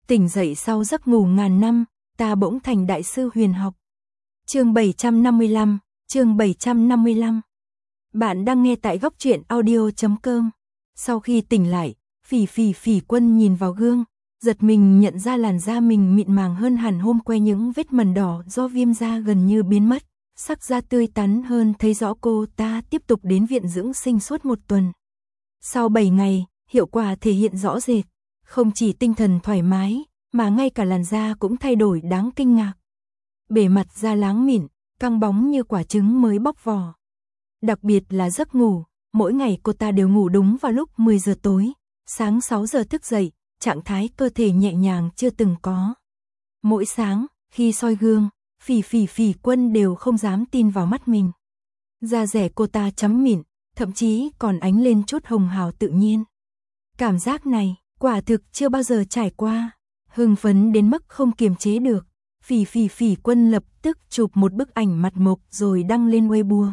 Tỉnh dậy sau giấc ngủ ngàn năm, ta bỗng thành đại sư huyền học. Chương 755, chương 755. Bạn đang nghe tại góc truyện audio.com. Sau khi tỉnh lại, Phỉ Quân nhìn vào gương, giật mình nhận ra làn da mình mịn màng hơn hẳn hôm que, những vết mẩn đỏ do viêm da gần như biến mất, sắc da tươi tắn hơn, thấy rõ cô ta tiếp tục đến viện dưỡng sinh suốt 1 tuần. Sau 7 ngày, hiệu quả thể hiện rõ rệt, không chỉ tinh thần thoải mái, mà ngay cả làn da cũng thay đổi đáng kinh ngạc. Bề mặt da láng mịn, căng bóng như quả trứng mới bóc vỏ. Đặc biệt là giấc ngủ, mỗi ngày cô ta đều ngủ đúng vào lúc 10 giờ tối, sáng 6 giờ thức dậy, trạng thái cơ thể nhẹ nhàng chưa từng có. Mỗi sáng, khi soi gương, Phỉ Quân đều không dám tin vào mắt mình. Da dẻ cô ta trắng mịn, thậm chí còn ánh lên chút hồng hào tự nhiên. Cảm giác này, quả thực chưa bao giờ trải qua. Hưng phấn đến mức không kiềm chế được, Phỉ Quân lập tức chụp một bức ảnh mặt mộc rồi đăng lên Weibo.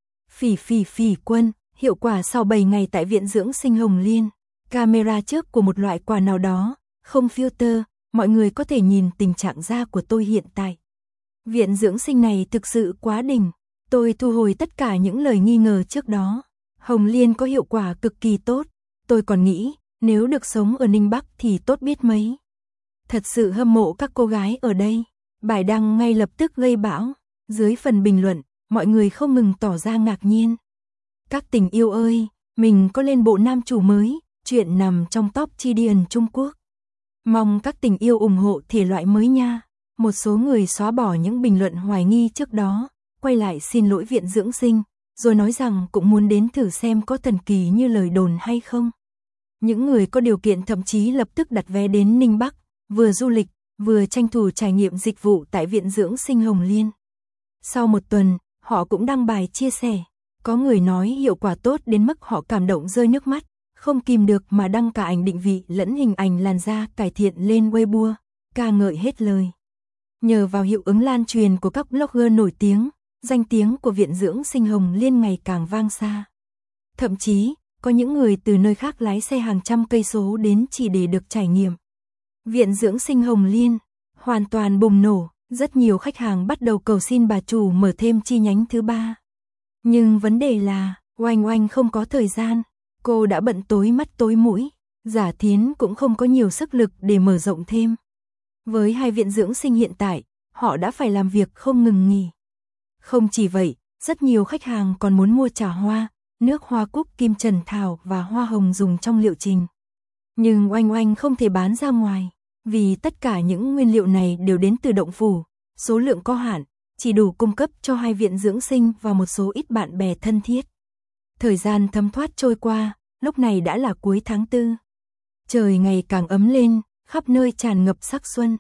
Phỉ Quân, hiệu quả sau 7 ngày tại viện dưỡng sinh Hồng Liên. Camera trước của một loại quả nào đó, không filter, mọi người có thể nhìn tình trạng da của tôi hiện tại. Viện dưỡng sinh này thực sự quá đỉnh, tôi thu hồi tất cả những lời nghi ngờ trước đó. Hồng Liên có hiệu quả cực kỳ tốt, tôi còn nghĩ nếu được sống ở Ninh Bắc thì tốt biết mấy. Thật sự hâm mộ các cô gái ở đây. Bài đăng ngay lập tức gây bão, dưới phần bình luận, mọi người không ngừng tỏ ra ngạc nhiên. Các tình yêu ơi, mình có lên bộ nam chủ mới, chuyện nằm trong top Chidian Trung Quốc. Mong các tình yêu ủng hộ thể loại mới nha. Một số người xóa bỏ những bình luận hoài nghi trước đó, quay lại xin lỗi viện dưỡng sinh, rồi nói rằng cũng muốn đến thử xem có thần kỳ như lời đồn hay không. Những người có điều kiện thậm chí lập tức đặt vé đến Ninh Bắc, vừa du lịch, vừa tranh thủ trải nghiệm dịch vụ tại viện dưỡng sinh Hồng Liên. Sau 1 tuần, họ cũng đăng bài chia sẻ. Có người nói hiệu quả tốt đến mức họ cảm động rơi nước mắt, không kìm được mà đăng cả ảnh định vị lẫn hình ảnh làn da cải thiện lên Weibo, ca ngợi hết lời. Nhờ vào hiệu ứng lan truyền của các blogger nổi tiếng, danh tiếng của viện dưỡng sinh Hồng Liên ngày càng vang xa. Thậm chí, có những người từ nơi khác lái xe hàng trăm cây số đến chỉ để được trải nghiệm. Viện dưỡng sinh Hồng Liên hoàn toàn bùng nổ, rất nhiều khách hàng bắt đầu cầu xin bà chủ mở thêm chi nhánh thứ 3. Nhưng vấn đề là, Oanh không có thời gian, cô đã bận tối mắt tối mũi, Giả Thiến cũng không có nhiều sức lực để mở rộng thêm. Với 2 viện dưỡng sinh hiện tại, họ đã phải làm việc không ngừng nghỉ. Không chỉ vậy, rất nhiều khách hàng còn muốn mua trà hoa, nước hoa cúc kim trần thảo và hoa hồng dùng trong liệu trình. Nhưng Oanh không thể bán ra ngoài, vì tất cả những nguyên liệu này đều đến từ động phủ, số lượng có hạn, chỉ đủ cung cấp cho 2 viện dưỡng sinh và một số ít bạn bè thân thiết. Thời gian thấm thoát trôi qua, lúc này đã là cuối tháng 4. Trời ngày càng ấm lên, khắp nơi tràn ngập sắc xuân.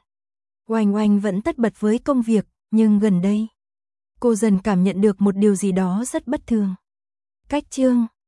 Oanh vẫn tất bật với công việc, nhưng gần đây, cô dần cảm nhận được một điều gì đó rất bất thường. Cách chương,